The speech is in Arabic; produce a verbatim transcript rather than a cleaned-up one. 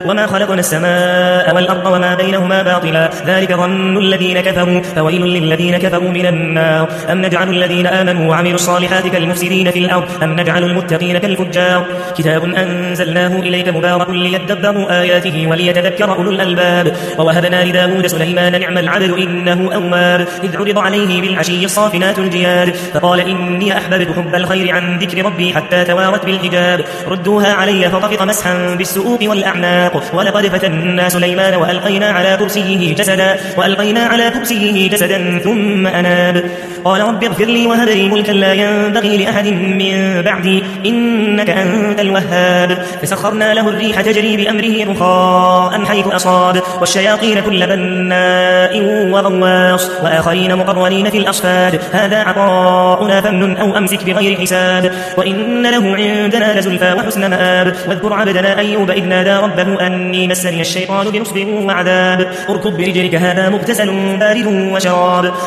وما خلقنا السماء والأرض وما بينهما باطلا ذلك ظن الذين كفروا فويل للذين كفروا من النار أم نجعل الذين آمنوا وعملوا الصالحات كالمفسدين في الأرض أم نجعل المتقين كالفجار كتاب أنزلناه إليك مبارك ليدبروا آياته وليتذكر أولو الألباب ووهبنا لداود سليمان نعم العبد إنه أواب إذ عرض عليه بالعشي الصافنات الجياد فقال إني أحببت حب الخير عن ذكر ربي حتى توارت بالحجاب ردوها علي فطفق مسحا بالسؤوق والأعناق ولقد فتنا سليمان وألقينا على كرسيه جسدا وألقينا على كرسيه جسدا ثم أناب قال رب اغفر لي وهب لي ملكا لا ينبغي لأحد من بعدي إنك أنت الوهاب فسخرنا له الريح تجري بأمره رخاء حيث أصاب والشياطين كل بناء وغواص وآخرين مقرنين في الأصفاد هذا عطاؤنا فامنن أو أمسك بغير حساب وإن له عندنا لزلفى وحسن مآب واذكر عبدنا أيوب إذ نادى ربه أني مسني الشيطان بنصب وعذاب اركض برجلك هذا مغتسل بارد وشراب